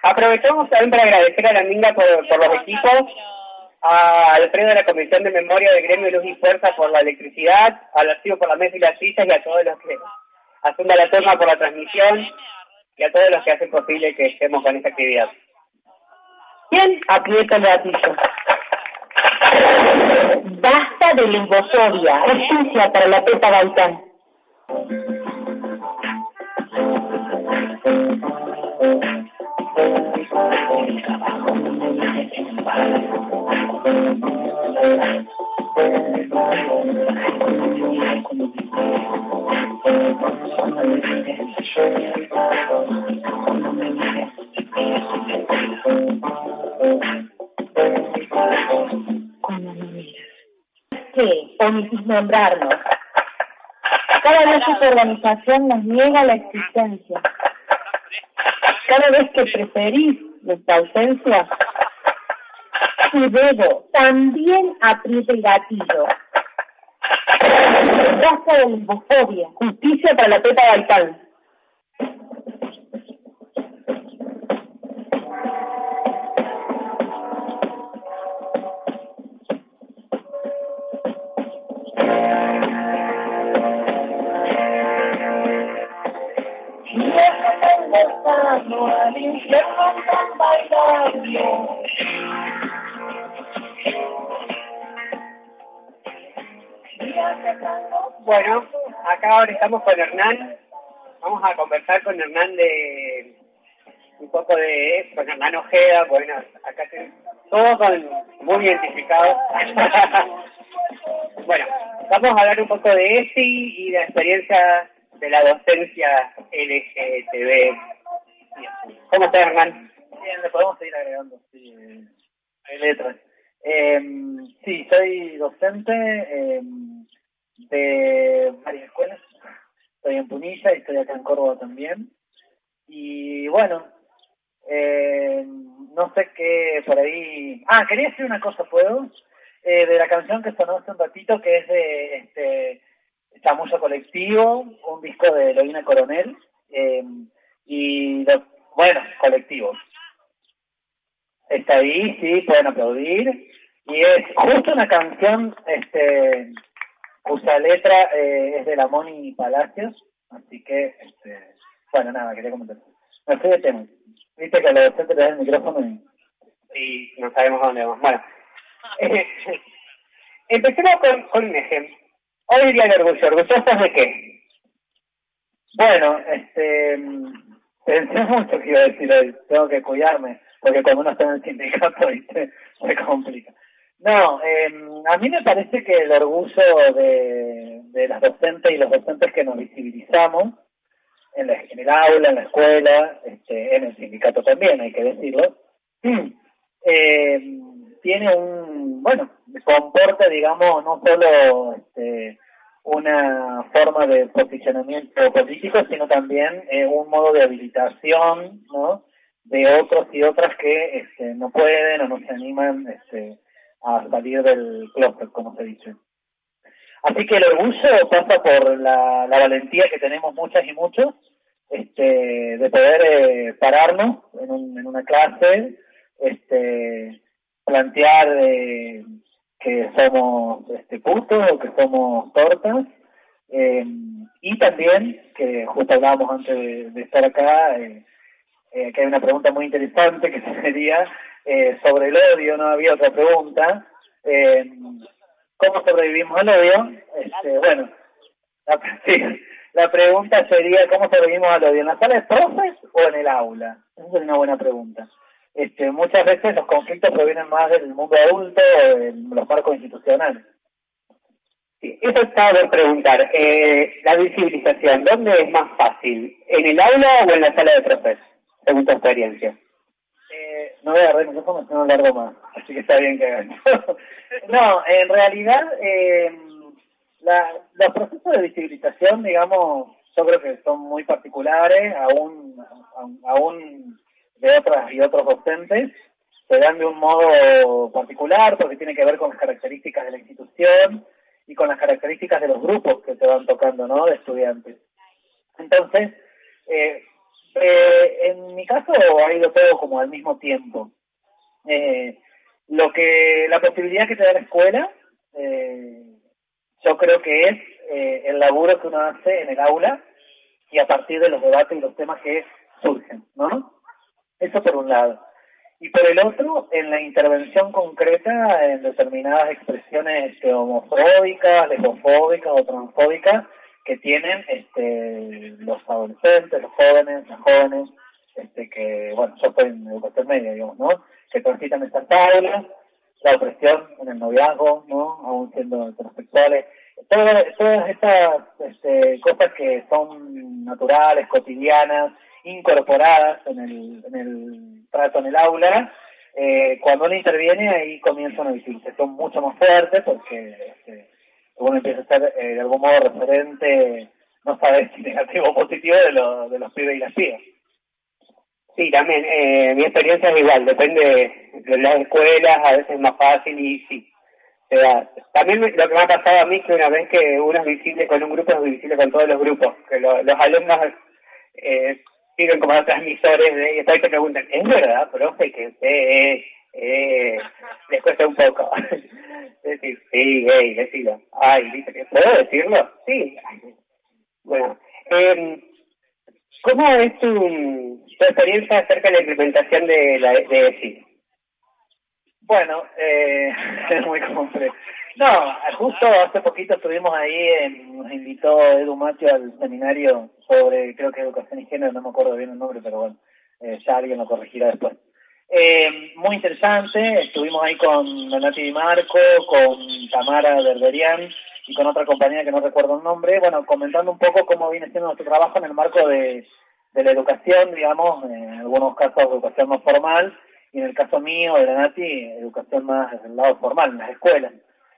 Aprovechamos también para agradecer a la Minga por los equipos, a Alfredo de la Comisión de Memoria del Gremio Luz y Fuerza por la electricidad, al archivo por la mesa y las sillas y a todos los que hacen la toma por la transmisión y a todos los que hacen posible que estemos con esta actividad. ¿Quién aprieta el gatillo? Basta de limbofobia, justicia para la Pepa Gaitán. ¿Qué? Omitís nombrarnos. Cada vez que tu organización nos niega la existencia. Cada vez que preferís nuestra ausencia, tu dedo también aprieta el gatillo. Basta de homofobia. Justicia para la Pepa Gaitán. Bueno, acá ahora estamos con Hernán. Vamos a conversar con Hernán de un poco con Hernán Ojeda. Bueno, acá todos muy identificados. Bueno, vamos a hablar un poco de ESI y de la experiencia de la docencia LGTB. ¿Cómo estás, Hernán? Bien, le podemos seguir agregando, sí, hay letras. Sí, soy docente de varias escuelas. Estoy en Punilla y estoy acá en Córdoba también. Y bueno, no sé qué por ahí... quería decir una cosa, ¿puedo? De la canción que sonó hace un ratito, que es de Chamullo Colectivo, un disco de Eloína Coronel, colectivos. Está ahí, sí, pueden aplaudir. Y es justo una canción, cuya letra es de la Moni Palacios, así que, nada, quería comentar. Me fui de tema. Viste que a los docentes le dan el micrófono y no sabemos a dónde vamos. Bueno, empecemos con un ejemplo. Hoy día del orgullo. ¿Orgullosos de qué? Bueno, pensé mucho que iba a decir hoy. Tengo que cuidarme, porque cuando uno está en el sindicato, ¿viste? Se complica. No, a mí me parece que el orgullo de las docentes y los docentes que nos visibilizamos en el aula, en la escuela, en el sindicato también, hay que decirlo, tiene comporta, digamos, no solo una forma de posicionamiento político, sino también un modo de habilitación, ¿no?, de otros y otras que no pueden o no se animan a salir del closet, como se dice. Así que el orgullo pasa por la valentía que tenemos muchas y muchos, de poder pararnos en una clase, plantear que somos putos o que somos tortas, y también, que justo hablábamos antes de estar acá, que hay una pregunta muy interesante que sería sobre el odio. No había otra pregunta. ¿Cómo sobrevivimos al odio? La pregunta sería ¿cómo sobrevivimos al odio? ¿En la sala de profes o en el aula? Esa es una buena pregunta. Muchas veces los conflictos provienen más del mundo adulto o de los marcos institucionales. Sí, eso estaba por preguntar. La visibilización, ¿dónde es más fácil? ¿En el aula o en la sala de profes? Según tu experiencia. No voy a agarrar el micrófono, no largo más, así que está bien que hagan. No, en realidad, los procesos de visibilización, digamos, yo creo que son muy particulares, aún de otras y otros docentes, se dan de un modo particular porque tiene que ver con las características de la institución y con las características de los grupos que te van tocando, ¿no?, de estudiantes. Entonces, En mi caso ha ido todo como al mismo tiempo. La posibilidad que te da la escuela, yo creo que es el laburo que uno hace en el aula y a partir de los debates y los temas que surgen, ¿no? Eso por un lado. Y por el otro, en la intervención concreta en determinadas expresiones homofóbicas, lesbofóbicas o transfóbicas que tienen los adolescentes, los jóvenes, las jóvenes, que, bueno, yo estoy en educación media, digamos, ¿no? Que transitan estas aulas, la opresión en el noviazgo, ¿no? Aún siendo heterosexuales. Todas estas cosas que son naturales, cotidianas, incorporadas en el trato en el aula, cuando uno interviene ahí comienza una visibilización mucho más fuerte porque uno empieza a ser de algún modo referente, no sabes si negativo o positivo de los pibes y las pibas. Sí, también, mi experiencia es igual, depende de las escuelas, a veces es más fácil y sí. O sea, también lo que me ha pasado a mí es que una vez que uno es visible con un grupo, es visible con todos los grupos, que los alumnos sirven como transmisores y después te preguntan, ¿es verdad, profe, que les cuesta un poco? Decir, sí, gay, decilo. Ay, dice que ¿puedo decirlo? Sí. Bueno, ¿cómo es tu experiencia acerca de la implementación de ESI? Bueno, es muy complejo. No, justo hace poquito estuvimos ahí, nos invitó Edu Macho al seminario sobre, creo que educación y género, no me acuerdo bien el nombre, pero bueno, ya alguien lo corregirá después. Muy interesante, estuvimos ahí con Nati Di Marco, con Tamara Berberian y con otra compañera que no recuerdo el nombre, bueno, comentando un poco cómo viene siendo nuestro trabajo en el marco de la educación, digamos, en algunos casos educación no formal, y en el caso mío, de la Nati, educación más desde el lado formal, en las escuelas.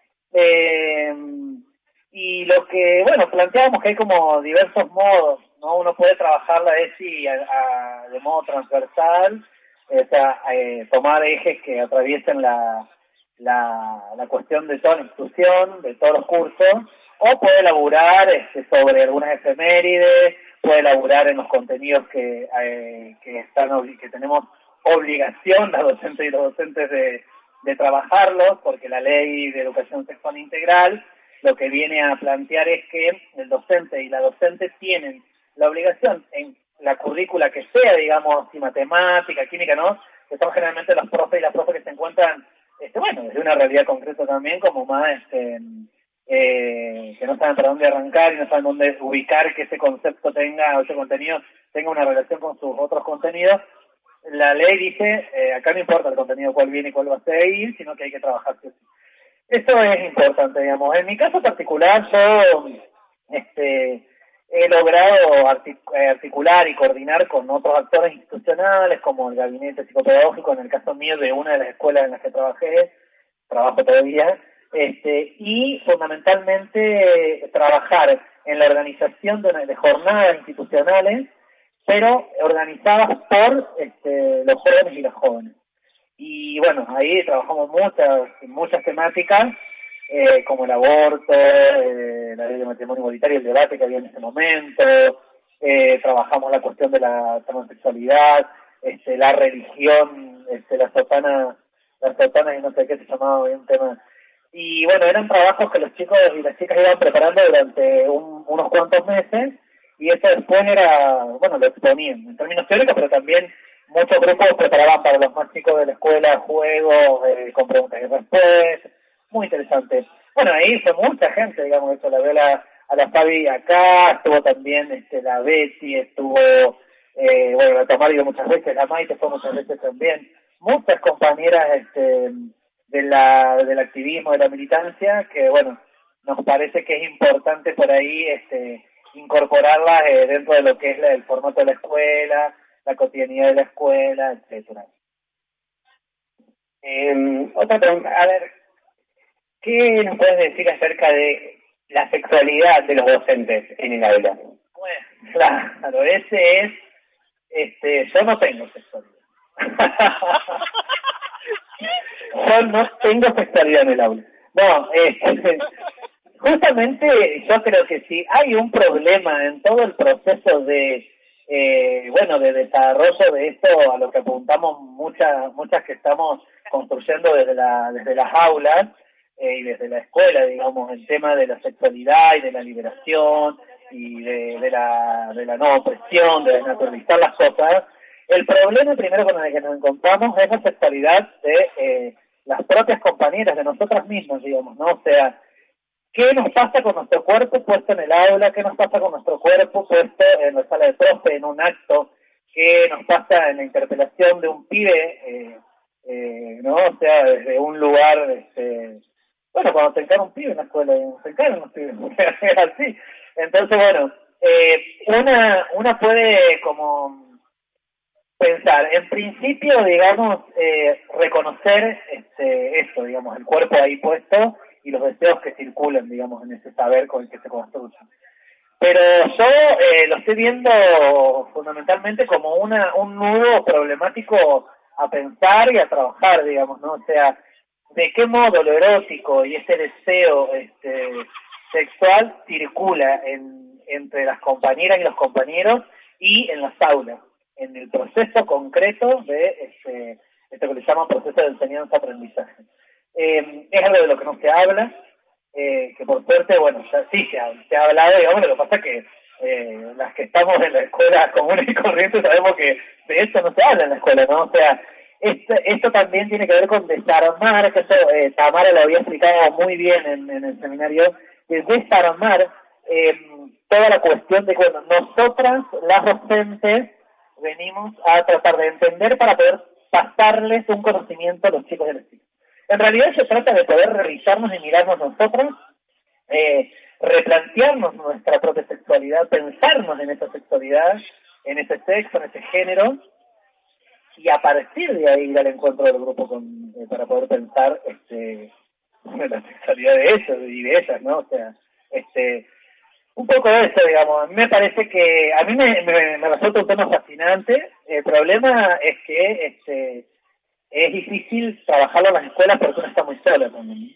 Y lo que, bueno, planteábamos que hay como diversos modos, ¿no? Uno puede trabajar la ESI de modo transversal, o sea, tomar ejes que atraviesen la cuestión de toda la institución, de todos los cursos, o puede elaborar sobre algunas efemérides, puede elaborar en los contenidos que tenemos obligación, las docentes y los docentes, de trabajarlos, porque la ley de educación sexual integral lo que viene a plantear es que el docente y la docente tienen la obligación en la currícula que sea, digamos, si matemática, química, ¿no? Que son generalmente los profes y las profes que se encuentran, bueno, desde una realidad concreta también, como más, que no saben para dónde arrancar y no saben dónde ubicar que ese concepto tenga, o ese contenido tenga una relación con sus otros contenidos. La ley dice, acá no importa el contenido cuál viene y cuál va a seguir, sino que hay que trabajar. Eso es importante, digamos. En mi caso particular, yo he logrado articular y coordinar con otros actores institucionales, como el gabinete psicopedagógico, en el caso mío de una de las escuelas en las que trabajo todavía, y fundamentalmente trabajar en la organización de jornadas institucionales, pero organizadas por los jóvenes y las jóvenes. Y bueno, ahí trabajamos muchas temáticas, como el aborto, la ley de matrimonio igualitario, el debate que había en ese momento, trabajamos la cuestión de la transexualidad, la religión, las sotanas y no sé qué se llamaba bien tema. Y bueno, eran trabajos que los chicos y las chicas iban preparando durante unos cuantos meses, y eso después era, bueno, lo exponían en términos teóricos, pero también muchos grupos preparaban para los más chicos de la escuela juegos con preguntas y respuestas, muy interesante. Bueno, ahí fue mucha gente, digamos, eso, la veo a la Fabi acá, estuvo también la Betty, estuvo, bueno, la Tamara ido muchas veces, la Maite fue muchas veces también, muchas compañeras del activismo, de la militancia, que bueno, nos parece que es importante por ahí incorporarlas dentro de lo que es el formato de la escuela, la cotidianidad de la escuela, etcétera. Otra pregunta, a ver, ¿qué nos puedes decir acerca de la sexualidad de los docentes en el aula? Bueno, claro, ese es, yo no tengo sexualidad. Yo no tengo sexualidad en el aula. No, justamente yo creo que si hay un problema en todo el proceso de bueno, de desarrollo de esto a lo que apuntamos muchas que estamos construyendo desde las aulas y desde la escuela, digamos, el tema de la sexualidad y de la liberación y de la no opresión, de desnaturalizar las cosas. El problema primero con el que nos encontramos es la sexualidad de las propias compañeras, de nosotras mismas, digamos, ¿no? O sea, ¿qué nos pasa con nuestro cuerpo puesto en el aula? ¿Qué nos pasa con nuestro cuerpo puesto en la sala de profe, en un acto? ¿Qué nos pasa en la interpelación de un pibe, ¿no? O sea, desde un lugar, bueno, cuando te encara un pibe en la escuela, se encaran los pibes, es así. Entonces, bueno, una puede como pensar, en principio, digamos, reconocer esto, digamos, el cuerpo ahí puesto y los deseos que circulan, digamos, en ese saber con el que se construye. Pero yo lo estoy viendo fundamentalmente como un nudo problemático a pensar y a trabajar, digamos, ¿no? O sea, de qué modo lo erótico y ese deseo sexual circula entre las compañeras y los compañeros y en las aulas, en el proceso concreto de esto que le llaman proceso de enseñanza-aprendizaje. Es algo de lo que no se habla, que por suerte, bueno, ya sí se ha hablado, digamos, lo que pasa es que las que estamos en la escuela común y corriente sabemos que de eso no se habla en la escuela, ¿no? O sea, esto también tiene que ver con desarmar, que eso Tamara lo había explicado muy bien en el seminario, de desarmar toda la cuestión de que, bueno, nosotras, las docentes, venimos a tratar de entender para poder pasarles un conocimiento a los chicos y a las chicas. En realidad se trata de poder revisarnos y mirarnos nosotros, replantearnos nuestra propia sexualidad, pensarnos en esa sexualidad, en ese sexo, en ese género, y a partir de ahí ir al encuentro del grupo para poder pensar la sexualidad de ellos y de ellas, ¿no? O sea, un poco de eso, digamos. A mí me parece que a mí me resulta un tema fascinante. El problema es que es difícil trabajarlo en las escuelas porque uno está muy solo también.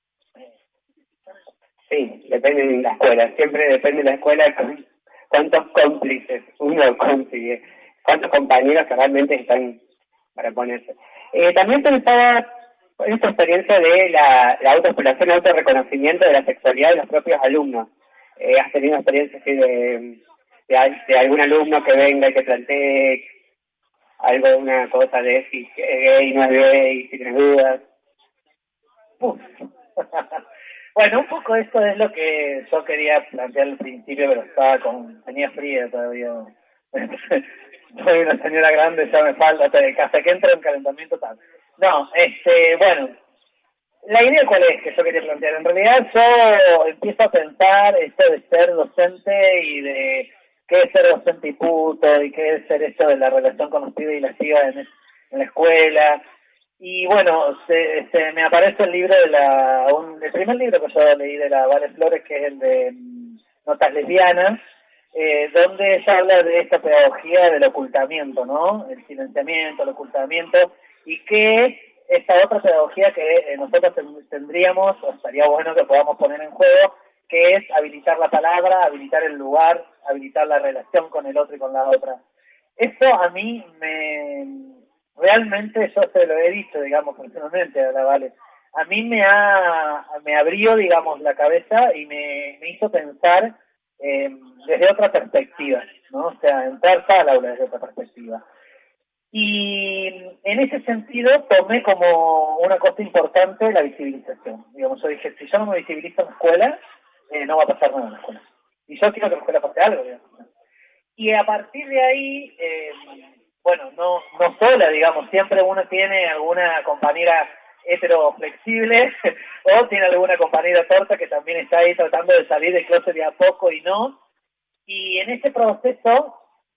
Sí, depende de la escuela. Siempre depende de la escuela cuántos cómplices uno consigue, cuántos compañeros que realmente están para ponerse. También pensaba en esta experiencia de la autoexploración, el autorreconocimiento de la sexualidad de los propios alumnos. ¿Has tenido experiencias así de algún alumno que venga y que plantee algo, una cosa de si es gay, no es gay, si tienes dudas? Bueno, un poco esto es lo que yo quería plantear al principio, pero tenía frío todavía. Soy una señora grande, ya me falta, hasta que entre en calentamiento tal. No, bueno, la idea cuál es que yo quería plantear. En realidad yo empiezo a pensar esto de ser docente y de qué es ser docente y puto, y qué es ser esto de la relación con los pibes y las chicas en la escuela. Y bueno, me aparece el libro el primer libro que yo leí de la Vale Flores, que es el de Notas Lesbianas, donde ella habla de esta pedagogía del ocultamiento, ¿no? El silenciamiento, el ocultamiento, y que esta otra pedagogía que nosotros tendríamos, o estaría bueno que podamos poner en juego, que es habilitar la palabra, habilitar el lugar, habilitar la relación con el otro y con la otra. Eso a mí realmente yo se lo he dicho, digamos, personalmente a la Vale. A mí me abrió, digamos, la cabeza y me hizo pensar desde otra perspectiva, ¿no? O sea, entrar al aula desde otra perspectiva. Y en ese sentido tomé como una cosa importante la visibilización. Digamos, yo dije, si yo no me visibilizo en la escuela, no va a pasar nada en la escuela. Y yo quiero que en la escuela pase algo, digamos. Y a partir de ahí, bueno, no sola, digamos, siempre uno tiene alguna compañera heteroflexible o tiene alguna compañera torta que también está ahí tratando de salir del closet de a poco y no. Y en ese proceso,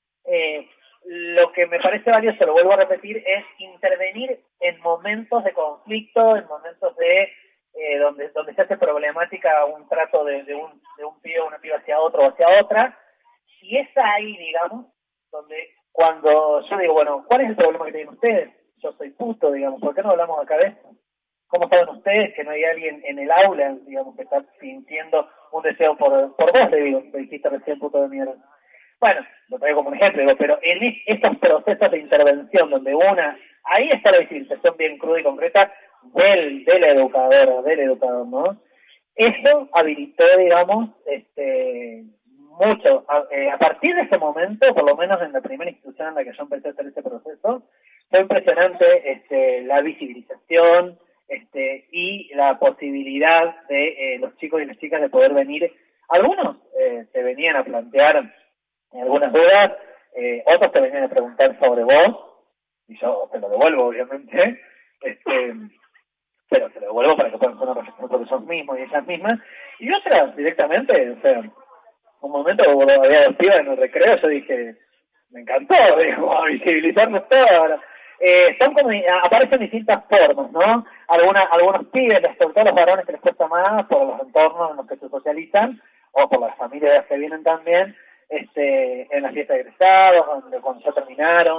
lo que me parece valioso, lo vuelvo a repetir, es intervenir en momentos de conflicto, en momentos de donde se hace problemática un trato de un pibe o una piba hacia otro o hacia otra. Y es ahí, digamos, donde cuando yo digo, bueno, ¿cuál es el problema que tienen ustedes? Yo soy puto, digamos, ¿por qué no hablamos acá de esto? ¿Cómo saben ustedes que no hay alguien en el aula, digamos, que está sintiendo un deseo por vos, le digo, te dijiste recién puto de mierda? Bueno, lo traigo como un ejemplo, digo, pero en estos procesos de intervención donde ahí está la visibilización bien cruda y concreta del educador, ¿no? Eso habilitó, digamos, mucho. A partir de ese momento, por lo menos en la primera institución en la que yo empecé a hacer ese proceso, fue impresionante la visibilización y la posibilidad de los chicos y las chicas de poder venir. Algunos se venían a plantear algunas dudas, otros te venían a preguntar sobre vos, y yo te lo devuelvo, obviamente, pero te lo devuelvo para que puedan hacer una reflexión sobre ellos mismos y ellas mismas, y otras directamente, o sea, un momento había dos pibas en el recreo, yo dije, me encantó, digo, a visibilizarnos todos ahora. Son como, aparecen distintas formas, ¿no? Algunos pibes, sobre todo los varones que les cuesta más por los entornos en los que se socializan, o por las familias que vienen también, en las fiestas de egresados, cuando ya terminaron,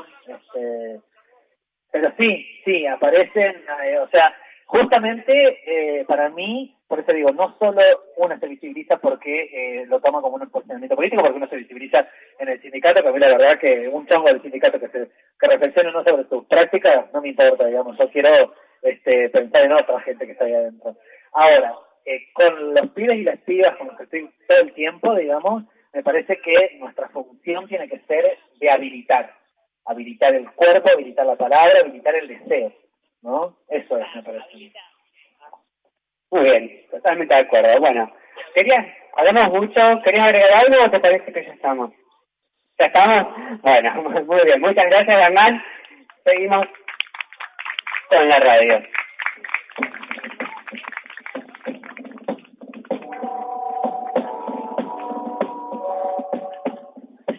pero sí, aparecen, o sea, justamente para mí, por eso digo, no solo uno se visibiliza porque lo toma como un posicionamiento político, porque uno se visibiliza en el sindicato, que a mí la verdad que un chongo del sindicato que reflexione no sobre sus prácticas, no me importa, digamos, yo quiero pensar en otra gente que está ahí adentro. Ahora, con los pibes y las pibas con los que estoy todo el tiempo, digamos, me parece que nuestra función tiene que ser de habilitar el cuerpo, habilitar la palabra, habilitar el deseo, ¿no? Eso es, me parece. Muy bien, totalmente de acuerdo. Bueno, hablamos mucho, ¿querías agregar algo o te parece que ya estamos? ¿Ya estamos? Bueno, muy bien, muchas gracias, Hernán. Seguimos con la radio.